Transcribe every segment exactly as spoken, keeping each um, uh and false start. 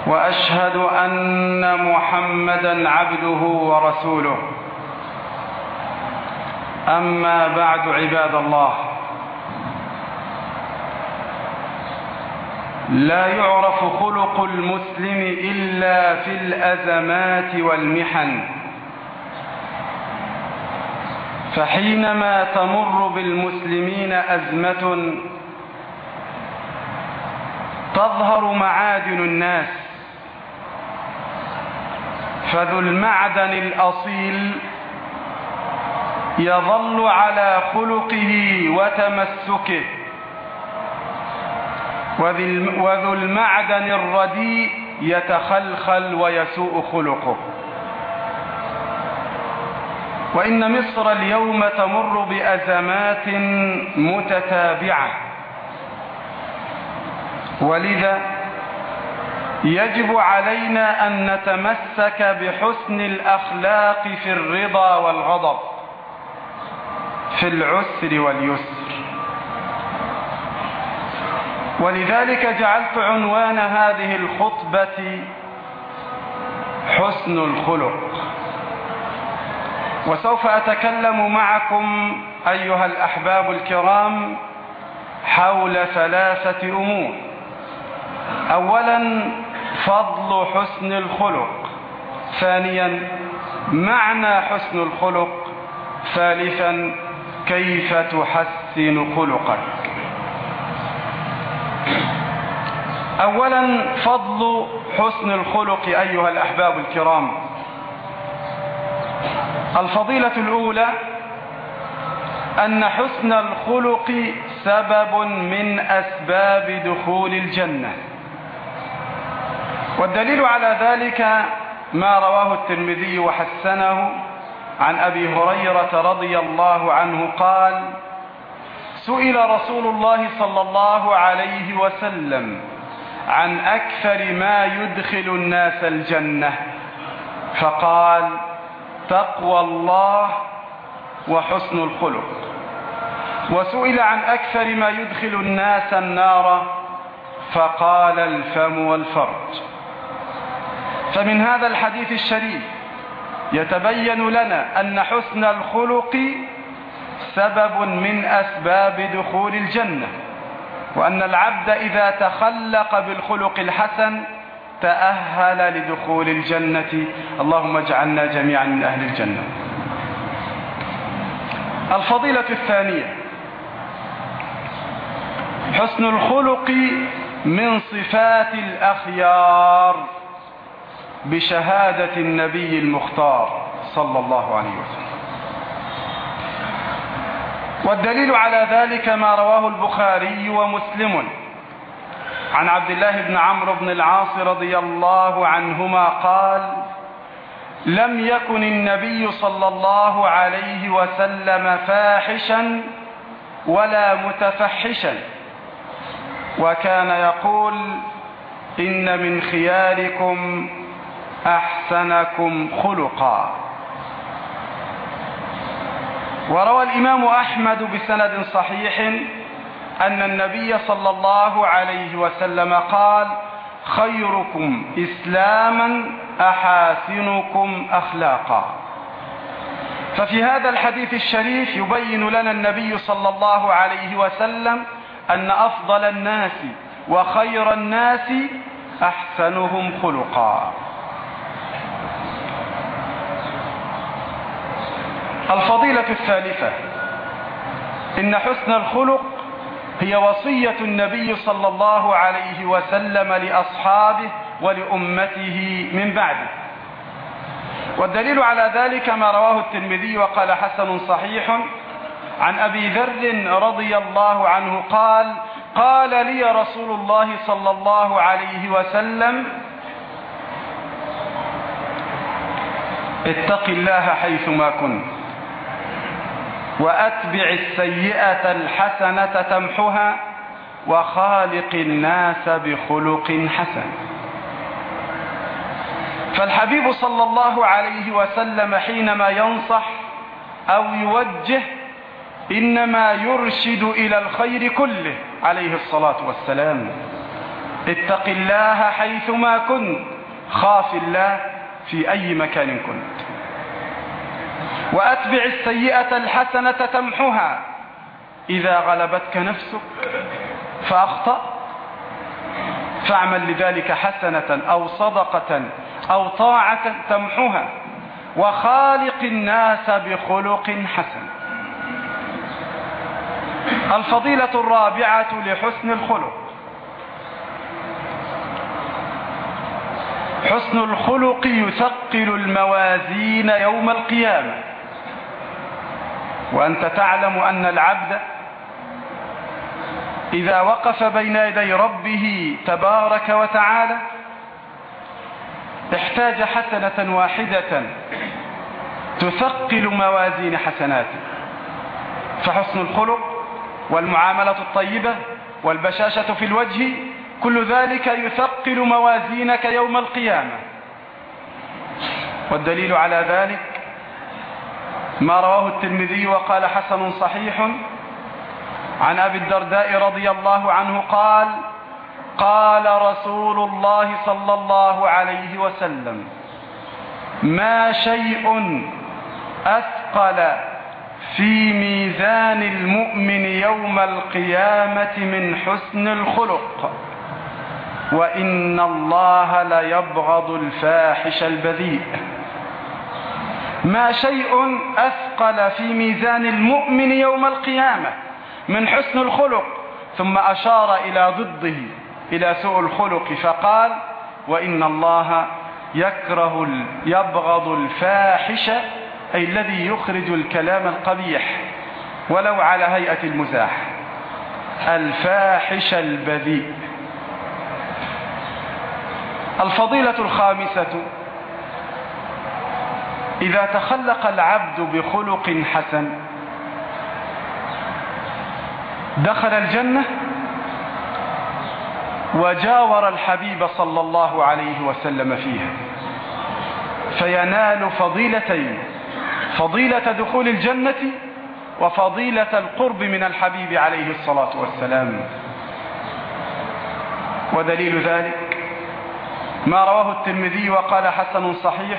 وأشهد أن محمدا عبده ورسوله. أما بعد، عباد الله، لا يعرف خلق المسلم إلا في الأزمات والمحن، فحينما تمر بالمسلمين أزمة تظهر معادن الناس، فذو المعدن الأصيل يظل على خلقه وتمسكه، وذو المعدن الرديء يتخلخل ويسوء خلقه. وإن مصر اليوم تمر بأزمات متتابعة، ولذا يجب علينا أن نتمسك بحسن الأخلاق في الرضا والغضب، في العسر واليسر. ولذلك جعلت عنوان هذه الخطبة حسن الخلق. وسوف أتكلم معكم أيها الأحباب الكرام حول ثلاثة أمور: أولا فضل حسن الخلق، ثانيا معنى حسن الخلق، ثالثا كيف تحسن خلقك. أولا فضل حسن الخلق أيها الأحباب الكرام. الفضيلة الأولى أن حسن الخلق سبب من أسباب دخول الجنة، والدليل على ذلك ما رواه الترمذي وحسنه عن أبي هريرة رضي الله عنه قال: سئل رسول الله صلى الله عليه وسلم عن أكثر ما يدخل الناس الجنة، فقال: تقوى الله وحسن الخلق. وسئل عن أكثر ما يدخل الناس النار، فقال: الفم والفرج. فمن هذا الحديث الشريف يتبين لنا أن حسن الخلق سبب من أسباب دخول الجنة، وأن العبد إذا تخلق بالخلق الحسن تأهل لدخول الجنة. اللهم اجعلنا جميعا من أهل الجنة. الفضيلة الثانية: حسن الخلق من صفات الأخيار بشهادة النبي المختار صلى الله عليه وسلم. والدليل على ذلك ما رواه البخاري ومسلم عن عبد الله بن عمرو بن العاص رضي الله عنهما قال: لم يكن النبي صلى الله عليه وسلم فاحشا ولا متفحشا، وكان يقول: إن من خياركم أحسنكم خلقا. وروى الإمام أحمد بسند صحيح أن النبي صلى الله عليه وسلم قال: خيركم إسلاما أحاسنكم أخلاقا. ففي هذا الحديث الشريف يبين لنا النبي صلى الله عليه وسلم أن أفضل الناس وخير الناس أحسنهم خلقا. الفضيلة الثالثة: إن حسن الخلق هي وصية النبي صلى الله عليه وسلم لأصحابه ولأمته من بعده. والدليل على ذلك ما رواه الترمذي وقال حسن صحيح عن أبي ذر رضي الله عنه قال: قال لي رسول الله صلى الله عليه وسلم: اتق الله حيثما كنت، وأتبع السيئة الحسنة تمحها، وخالق الناس بخلق حسن. فالحبيب صلى الله عليه وسلم حينما ينصح أو يوجه إنما يرشد إلى الخير كله عليه الصلاة والسلام. اتق الله حيثما كنت، خاف الله في أي مكان كنت. وأتبع السيئة الحسنة تمحها، إذا غلبتك نفسك فأخطأ فاعمل لذلك حسنة أو صدقة أو طاعة تمحها، وخالق الناس بخلق حسن. الفضيلة الرابعة لحسن الخلق: حسن الخلق يثقل الموازين يوم القيامة. وأنت تعلم أن العبد إذا وقف بين يدي ربه تبارك وتعالى احتاج حسنة واحدة تثقل موازين حسناته. فحسن الخلق والمعاملة الطيبة والبشاشة في الوجه كل ذلك يثقل موازينك يوم القيامة. والدليل على ذلك ما رواه الترمذي وقال حسن صحيح عن أبي الدرداء رضي الله عنه قال: قال رسول الله صلى الله عليه وسلم: ما شيء أثقل في ميزان المؤمن يوم القيامة من حسن الخلق، وإن الله ليبغض الفاحش البذيء. ما شيء أثقل في ميزان المؤمن يوم القيامة من حسن الخلق، ثم أشار إلى ضده إلى سوء الخلق فقال: وإن الله يكره يبغض الفاحش، أي الذي يخرج الكلام القبيح ولو على هيئة المزاح، الفاحش البذيء. الفضيلة الخامسة: إذا تخلق العبد بخلق حسن دخل الجنة وجاور الحبيب صلى الله عليه وسلم فيها، فينال فضيلتين: فضيلة دخول الجنة وفضيلة القرب من الحبيب عليه الصلاة والسلام. ودليل ذلك ما رواه الترمذي وقال حسن صحيح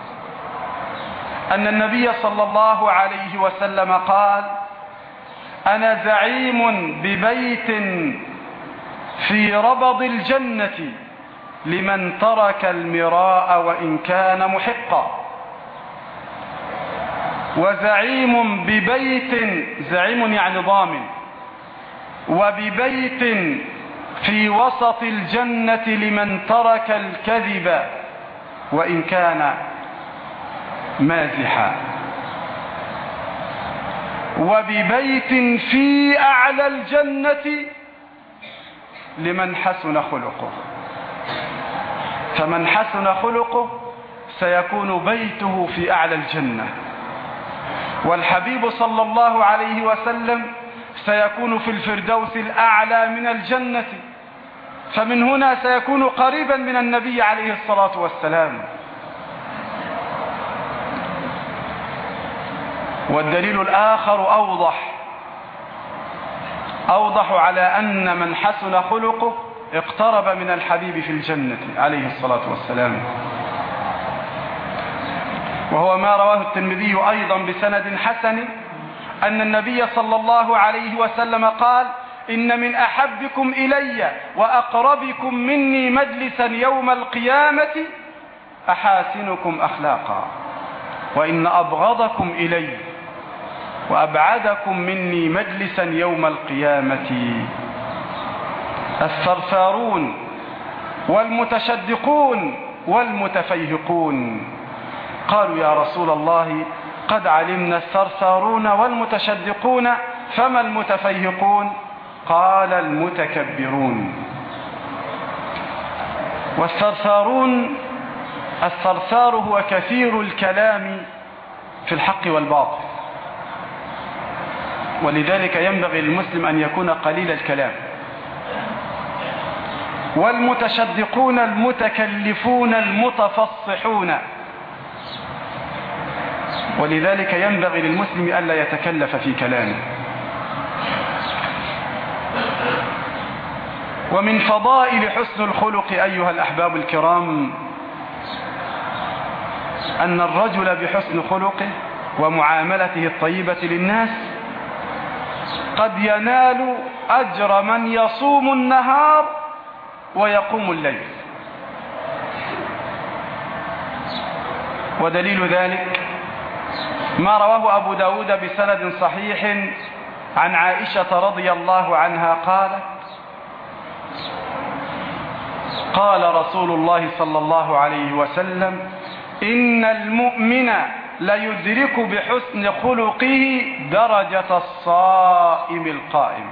أن النبي صلى الله عليه وسلم قال: أنا زعيم ببيت في ربض الجنة لمن ترك المراء وإن كان محقا. وزعيم ببيت، زعيم يعني ضامن، وببيت في وسط الجنة لمن ترك الكذب وإن كان مازحا. وببيت في أعلى الجنة لمن حسن خلقه. فمن حسن خلقه سيكون بيته في أعلى الجنة، والحبيب صلى الله عليه وسلم سيكون في الفردوس الأعلى من الجنة، فمن هنا سيكون قريبا من النبي عليه الصلاة والسلام. والدليل الآخر أوضح أوضح على أن من حسن خلقه اقترب من الحبيب في الجنة عليه الصلاة والسلام، وهو ما رواه الترمذي أيضا بسند حسن أن النبي صلى الله عليه وسلم قال: إن من أحبكم إلي وأقربكم مني مجلسا يوم القيامة أحاسنكم أخلاقا، وإن أبغضكم إلي وأبعدكم مني مجلسا يوم القيامة الثرثارون والمتشدقون والمتفيهقون. قالوا: يا رسول الله قد علمنا الثرثارون والمتشدقون، فما المتفيهقون؟ قال: المتكبرون. والثرثارون، الثرثار هو كثير الكلام في الحق والباطل، ولذلك ينبغي للمسلم أن يكون قليل الكلام. والمتشدقون المتكلفون المتفصحون، ولذلك ينبغي للمسلم ألا يتكلف في كلامه. ومن فضائل حسن الخلق أيها الأحباب الكرام أن الرجل بحسن خلقه ومعاملته الطيبة للناس قد ينال أجر من يصوم النهار ويقوم الليل. ودليل ذلك ما رواه أبو داود بسند صحيح عن عائشة رضي الله عنها قالت: قال رسول الله صلى الله عليه وسلم: إن المؤمن ليدرك بحسن خلقه درجة الصائم القائم.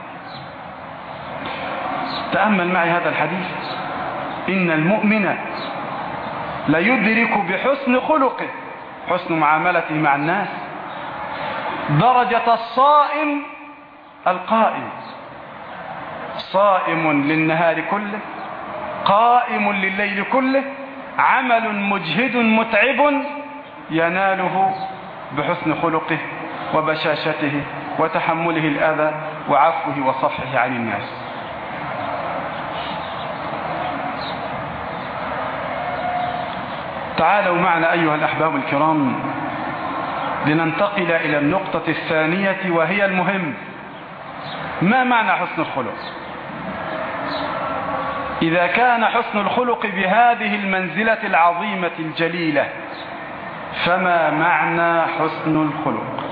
تأمل معي هذا الحديث: إن المؤمن ليدرك بحسن خلقه، حسن معاملته مع الناس، درجة الصائم القائم. صائم للنهار كله، قائم لليل كله، عمل مجهد متعب يناله بحسن خلقه وبشاشته وتحمله الأذى وعفوه وصفحه عن الناس. تعالوا معنا أيها الأحباب الكرام لننتقل إلى النقطة الثانية وهي المهم: ما معنى حسن الخلق؟ إذا كان حسن الخلق بهذه المنزلة العظيمة الجليلة، فما معنى حسن الخلق؟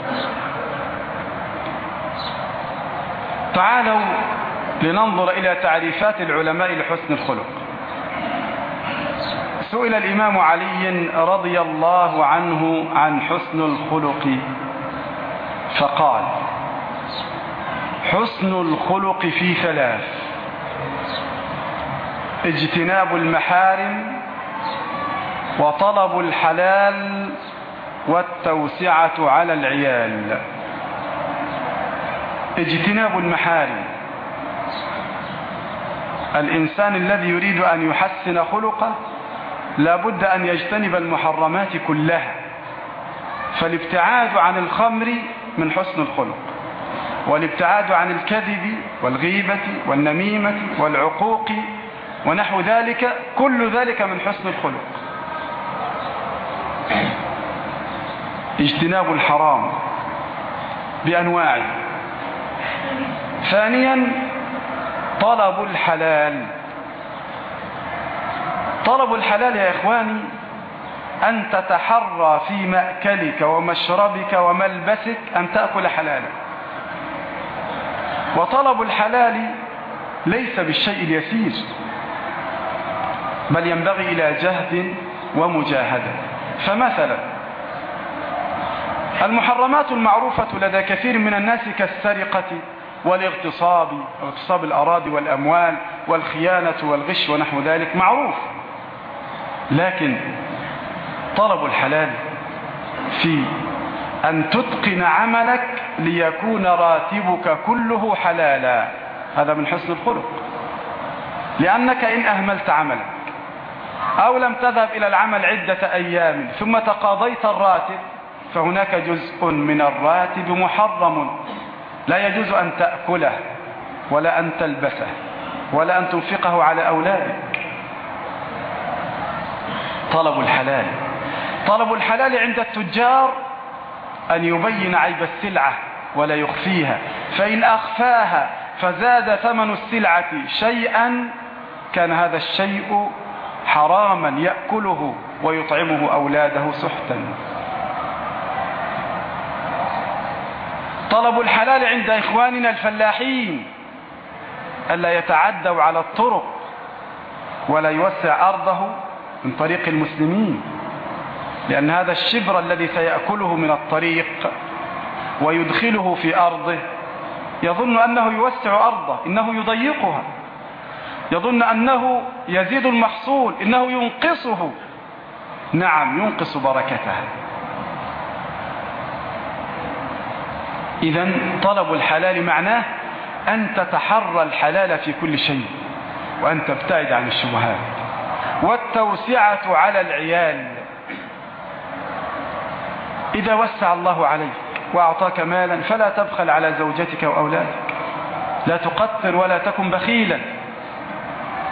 تعالوا لننظر إلى تعريفات العلماء لحسن الخلق. سئل الإمام علي رضي الله عنه عن حسن الخلق فقال: حسن الخلق في ثلاث: اجتناب المحارم، وطلب الحلال، والتوسعة على العيال. اجتناب المحارم: الإنسان الذي يريد أن يحسن خلقه لابد أن يجتنب المحرمات كلها، فالابتعاد عن الخمر من حسن الخلق، والابتعاد عن الكذب والغيبة والنميمة والعقوق ونحو ذلك، كل ذلك من حسن الخلق. اجتناب الحرام بأنواعه. ثانيا طلب الحلال. طلب الحلال يا إخواني أن تتحرى في مأكلك ومشربك وملبسك أن تأكل حلالا. وطلب الحلال ليس بالشيء اليسير، بل ينبغي إلى جهد ومجاهدة. فمثلا المحرمات المعروفة لدى كثير من الناس كالسرقة والاغتصاب، اغتصاب الأراضي والأموال والخيانة والغش ونحو ذلك معروف، لكن طلب الحلال في أن تتقن عملك ليكون راتبك كله حلالا، هذا من حسن الخلق. لأنك إن أهملت عملك أو لم تذهب إلى العمل عدة أيام ثم تقاضيت الراتب، فهناك جزء من الراتب محرم، لا يجوز أن تأكله ولا أن تلبسه ولا أن تنفقه على أولادك. طلب الحلال. طلب الحلال عند التجار أن يبين عيب السلعة ولا يخفيها، فإن أخفاها فزاد ثمن السلعة شيئا كان هذا الشيء حراما يأكله ويطعمه أولاده سحتا. طلب الحلال عند إخواننا الفلاحين ألا يتعدوا على الطرق ولا يوسع أرضه من طريق المسلمين، لأن هذا الشبر الذي سيأكله من الطريق ويدخله في أرضه يظن أنه يوسع أرضه، إنه يضيقها، يظن أنه يزيد المحصول، إنه ينقصه. نعم، ينقص بركتها. إذن طلب الحلال معناه أن تتحرى الحلال في كل شيء وأن تبتعد عن الشبهات. والتوسعة على العيال: إذا وسع الله عليك وأعطاك مالا فلا تبخل على زوجتك وأولادك، لا تقتر ولا تكن بخيلا،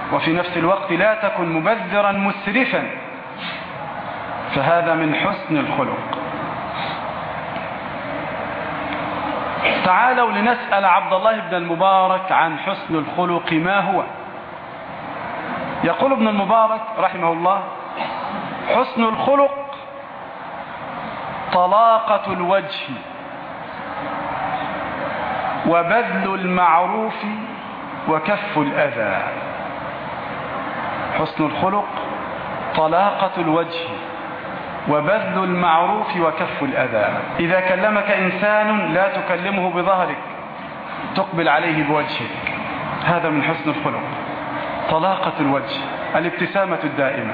وفي نفس الوقت لا تكن مبذرا مسرفا، فهذا من حسن الخلق. تعالوا لنسأل عبد الله بن المبارك عن حسن الخلق ما هو. يقول ابن المبارك رحمه الله: حسن الخلق طلاقة الوجه وبذل المعروف وكف الأذى. حسن الخلق طلاقة الوجه وبذل المعروف وكف الأذى. إذا كلمك إنسان لا تكلمه بظهرك، تقبل عليه بوجهك، هذا من حسن الخلق. طلاقة الوجه، الابتسامة الدائمة.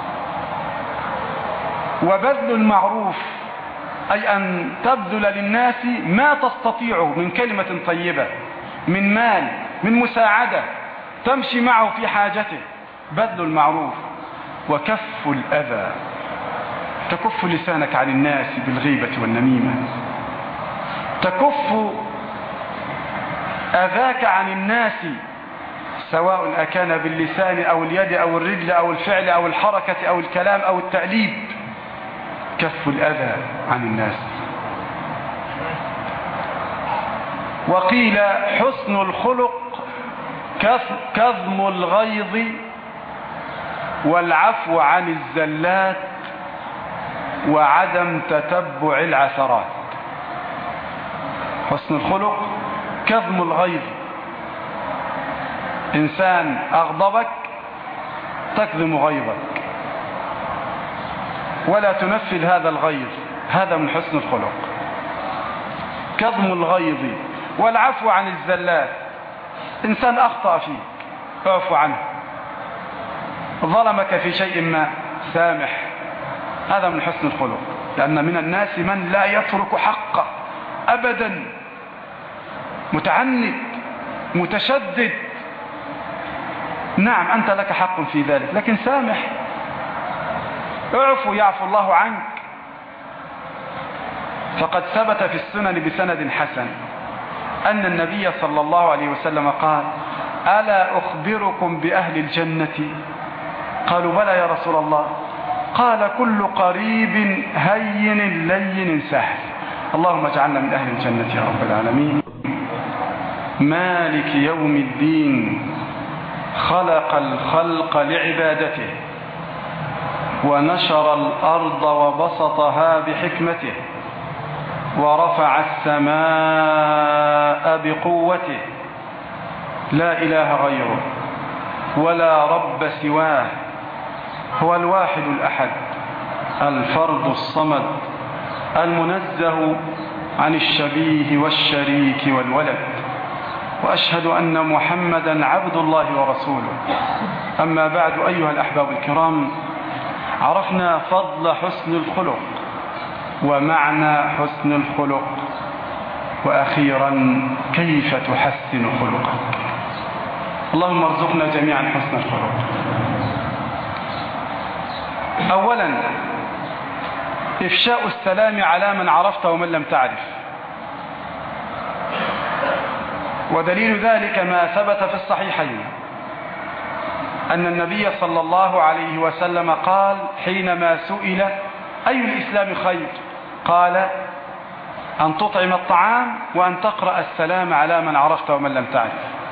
وبذل المعروف أي أن تبذل للناس ما تستطيع من كلمة طيبة، من مال، من مساعدة، تمشي معه في حاجته، بذل المعروف. وكف الأذى، تكف لسانك عن الناس بالغيبة والنميمة، تكف أذاك عن الناس سواء أكان باللسان أو اليد أو الرجل أو الفعل أو الحركة أو الكلام أو التأليب. كف الأذى عن الناس. وقيل حسن الخلق كظم الغيظ والعفو عن الزلات وعدم تتبع العثرات. حسن الخلق كظم الغيظ، إنسان أغضبك تكظم غيظك ولا تنفذ هذا الغيظ، هذا من حسن الخلق. كظم الغيظ والعفو عن الزلات، إنسان أخطأ فيك اعفو عنه، ظلمك في شيء ما سامح، هذا من حسن الخلق. لأن من الناس من لا يترك حقه أبدا، متعند متشدد. نعم أنت لك حق في ذلك، لكن سامح، اعفو يعفو الله عنك. فقد ثبت في السنن بسند حسن أن النبي صلى الله عليه وسلم قال: ألا أخبركم بأهل الجنة؟ قالوا: بلى يا رسول الله. قال: كل قريب هين لين سهل. اللهم اجعلنا من أهل الجنة يا رب العالمين. مالك يوم الدين، خلق الخلق لعبادته ونشر الأرض وبسطها بحكمته ورفع السماء بقوته، لا إله غيره ولا رب سواه، هو الواحد الأحد الفرد الصمد المنزه عن الشبيه والشريك والولد. وأشهد أن محمدا عبد الله ورسوله. أما بعد، أيها الأحباب الكرام، عرفنا فضل حسن الخلق ومعنى حسن الخلق، وأخيرا كيف تحسن خلقك. اللهم ارزقنا جميعا حسن الخلق. أولا إفشاء السلام على من عرفت ومن لم تعرف، ودليل ذلك ما ثبت في الصحيحين أن النبي صلى الله عليه وسلم قال حينما سئل أي الإسلام خير؟ قال: أن تطعم الطعام وأن تقرأ السلام على من عرفت ومن لم تعرف.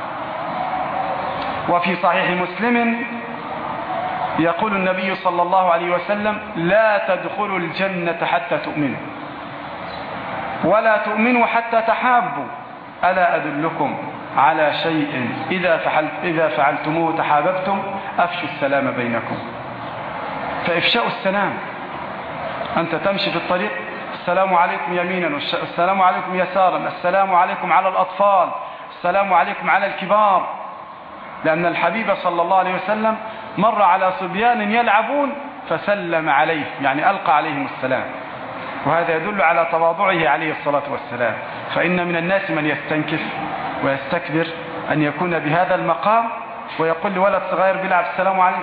وفي صحيح مسلم يقول النبي صلى الله عليه وسلم: لا تدخلوا الجنة حتى تؤمنوا، ولا تؤمنوا حتى تحابوا، ألا أدلكم على شيء إذا فعلت إذا فعلتموه تحاببتم؟ أفشوا السلام بينكم. فإفشاء السلام، أنت تمشي في الطريق السلام عليكم يمينا، السلام عليكم يسارا، السلام عليكم على الأطفال، السلام عليكم على الكبار. لأن الحبيب صلى الله عليه وسلم مر على صبيان يلعبون فسلم عليه، يعني ألقى عليهم السلام، وهذا يدل على تواضعه عليه الصلاة والسلام. فإن من الناس من يستنكف ويستكبر أن يكون بهذا المقام ويقول لولد صغير بيلعب السلام عليكم.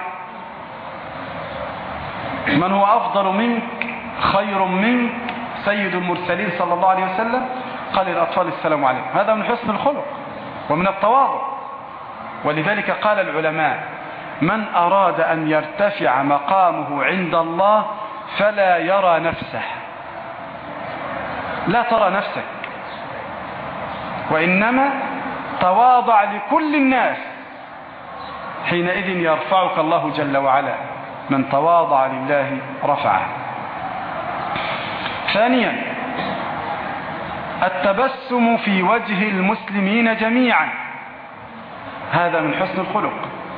من هو أفضل منك خير منك سيد المرسلين صلى الله عليه وسلم قال للأطفال السلام عليكم. هذا من حسن الخلق ومن التواضع. ولذلك قال العلماء: من أراد أن يرتفع مقامه عند الله فلا يرى نفسه، لا ترى نفسك، وإنما تواضع لكل الناس، حينئذ يرفعك الله جل وعلا. من تواضع لله رفعه. ثانيا التبسم في وجه المسلمين جميعا، هذا من حسن الخلق.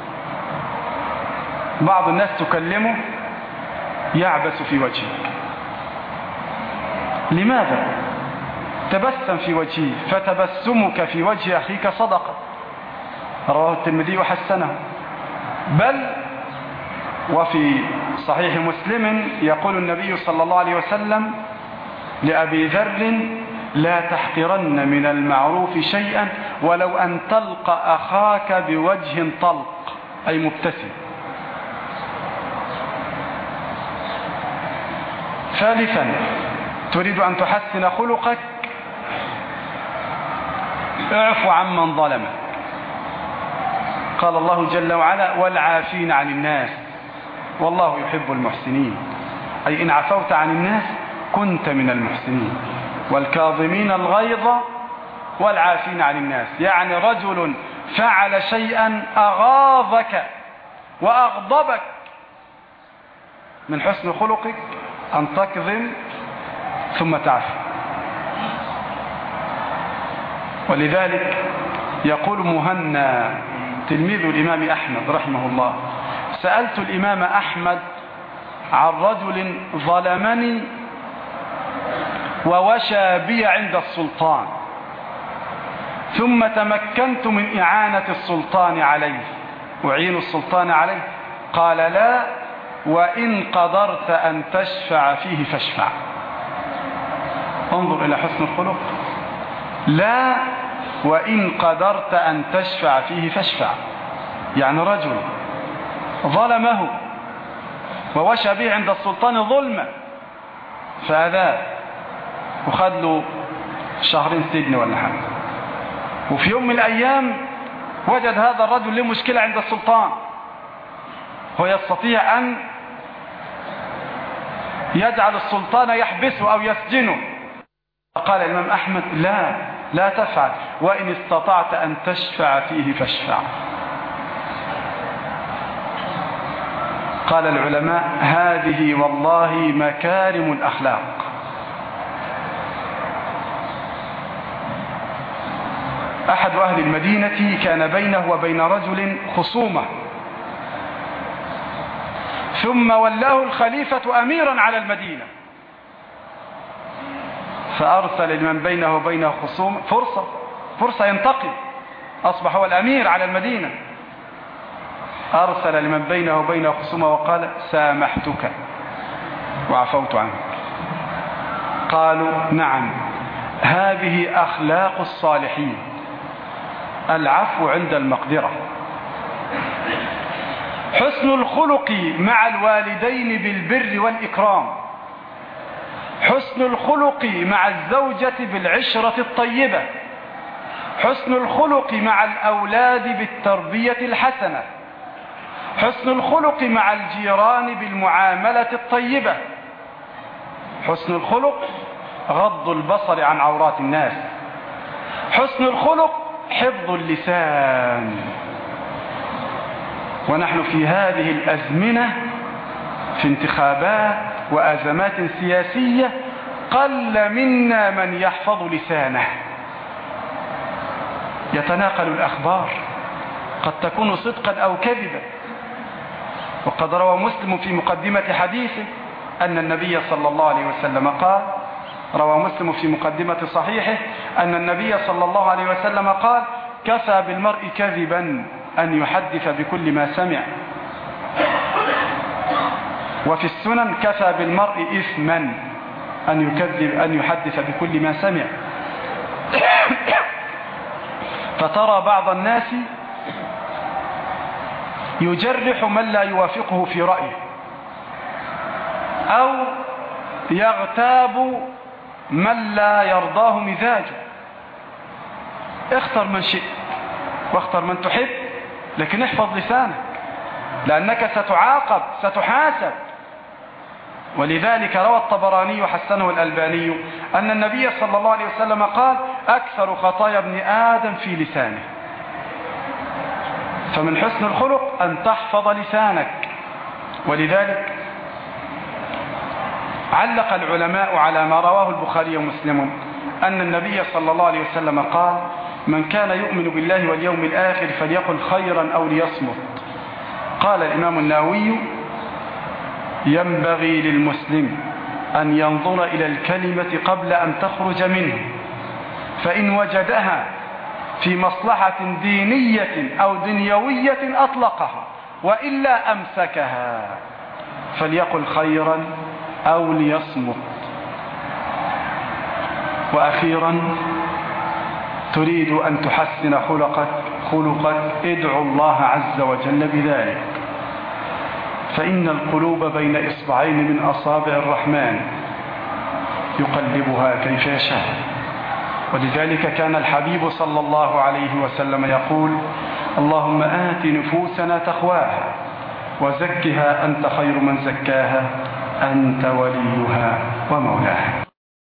بعض الناس تكلمه يعبس في وجهك، لماذا؟ تبسم في وجهه، فتبسمك في وجه أخيك صدقة. رواه الترمذي وحسنه. بل وفي صحيح مسلم يقول النبي صلى الله عليه وسلم لأبي ذر: لا تحقرن من المعروف شيئا ولو أن تلقى أخاك بوجه طلق، أي مبتسم. ثالثا تريد أن تحسن خلقك، اعف عمن ظلمك. قال الله جل وعلا: والعافين عن الناس والله يحب المحسنين، أي إن عفوت عن الناس كنت من المحسنين. والكاظمين الغيظ والعافين عن الناس، يعني رجل فعل شيئا أغاظك وأغضبك، من حسن خلقك أن تكظم ثم تعفو. ولذلك يقول مهنا تلميذ الإمام أحمد رحمه الله: سألت الإمام أحمد عن رجل ظلمني ووشى بي عند السلطان، ثم تمكنت من إعانة السلطان عليه، أعين السلطان عليه. قال: لا، وإن قدرت أن تشفع فيه فاشفع. انظر إلى حسن الخلق. لا، وإن قدرت أن تشفع فيه فاشفع، يعني رجل ظلمه ووشى به عند السلطان ظلمة، فهذا وخد له شهرين سجن ولا حاجة، وفي يوم من الأيام وجد هذا الرجل له مشكلة عند السلطان، هو يستطيع أن يجعل السلطان يحبسه أو يسجنه. قال الإمام أحمد: لا لا تفعل، وإن استطعت أن تشفع فيه فاشفع. قال العلماء: هذه والله مكارم الأخلاق. أحد أهل المدينة كان بينه وبين رجل خصومة، ثم ولاه الخليفة أميرا على المدينة، فأرسل لمن بينه وبينه خصومة فرصة فرصة ينتقم، أصبح هو الأمير على المدينة. أرسل لمن بينه وبينه خصومة وقال: سامحتك وعفوت عنك. قالوا: نعم، هذه أخلاق الصالحين، العفو عند المقدرة. حسن الخلق مع الوالدين بالبر والإكرام، حسن الخلق مع الزوجة بالعشرة الطيبة، حسن الخلق مع الأولاد بالتربية الحسنة، حسن الخلق مع الجيران بالمعاملة الطيبة، حسن الخلق غض البصر عن عورات الناس، حسن الخلق حفظ اللسان. ونحن في هذه الأزمنة في انتخابات وأزمات سياسية قل منا من يحفظ لسانه، يتناقل الأخبار قد تكون صدقا أو كذبا. وقد روى مسلم في مقدمة حديثه أن النبي صلى الله عليه وسلم قال، روى مسلم في مقدمة صحيحه أن النبي صلى الله عليه وسلم قال: كفى بالمرء كذبا أن يحدث بكل ما سمع. وفي السنن: كفى بالمرء إثما أن يكذب أن يحدث بكل ما سمع. فترى بعض الناس يجرح من لا يوافقه في رأيه، أو يغتاب من لا يرضاه مزاجه. اختر من شئت واختر من تحب، لكن احفظ لسانك. لأنك ستعاقب ستحاسب. ولذلك روى الطبراني وحسنه الألباني أن النبي صلى الله عليه وسلم قال أكثر خطايا ابن آدم في لسانه. فمن حسن الخلق أن تحفظ لسانك. ولذلك علق العلماء على ما رواه البخاري ومسلم أن النبي صلى الله عليه وسلم قال من كان يؤمن بالله واليوم الآخر فليقل خيرا أو ليصمت. قال الإمام النووي ينبغي للمسلم أن ينظر إلى الكلمة قبل أن تخرج منه، فإن وجدها في مصلحة دينية أو دنيوية أطلقها، وإلا أمسكها، فليقل خيرا أو ليصمت. وأخيرا تريد أن تحسن خلقك خلقك ادعو الله عز وجل بذلك، فإن القلوب بين إصبعين من أصابع الرحمن يقلبها كيف يشاء. ولذلك كان الحبيب صلى الله عليه وسلم يقول اللهم آت نفوسنا تقواها وزكها أنت خير من زكاها أنت وليها ومولاها.